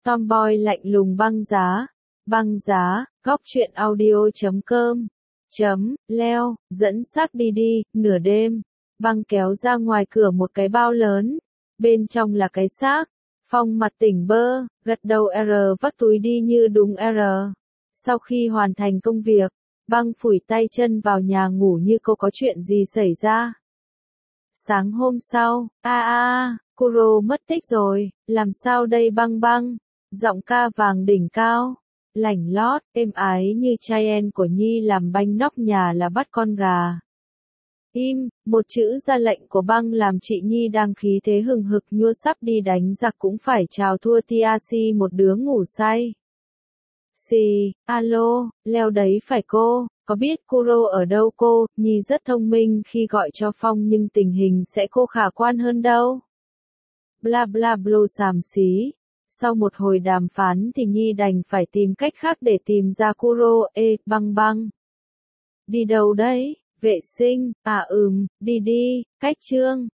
Tomboy lạnh lùng băng giá, góc truyện audio.com, leo, dẫn xác đi, nửa đêm, băng kéo ra ngoài cửa một cái bao lớn, bên trong là cái xác, Phong mặt tỉnh bơ, gật đầu R vắt túi đi như đúng R. Sau khi hoàn thành công việc, băng phủi tay chân vào nhà ngủ như cô có chuyện gì xảy ra. Sáng hôm sau, Kuro mất tích rồi, làm sao đây băng, giọng ca vàng đỉnh cao, lảnh lót, êm ái như Cheyenne của Nhi làm banh nóc nhà là bắt con gà. Im, một chữ ra lệnh của băng làm chị Nhi đang khí thế hừng hực nhua sắp đi đánh giặc cũng phải chào thua Tiaci một đứa ngủ say. Alo, leo đấy phải cô, có biết Kuro ở đâu cô, Nhi rất thông minh khi gọi cho Phong nhưng tình hình sẽ cô khả quan hơn đâu. Bla bla bla xàm xí. Sau một hồi đàm phán thì Nhi đành phải tìm cách khác để tìm ra Kuro. Băng. Đi đâu đấy? Vệ sinh, đi, cách Trương.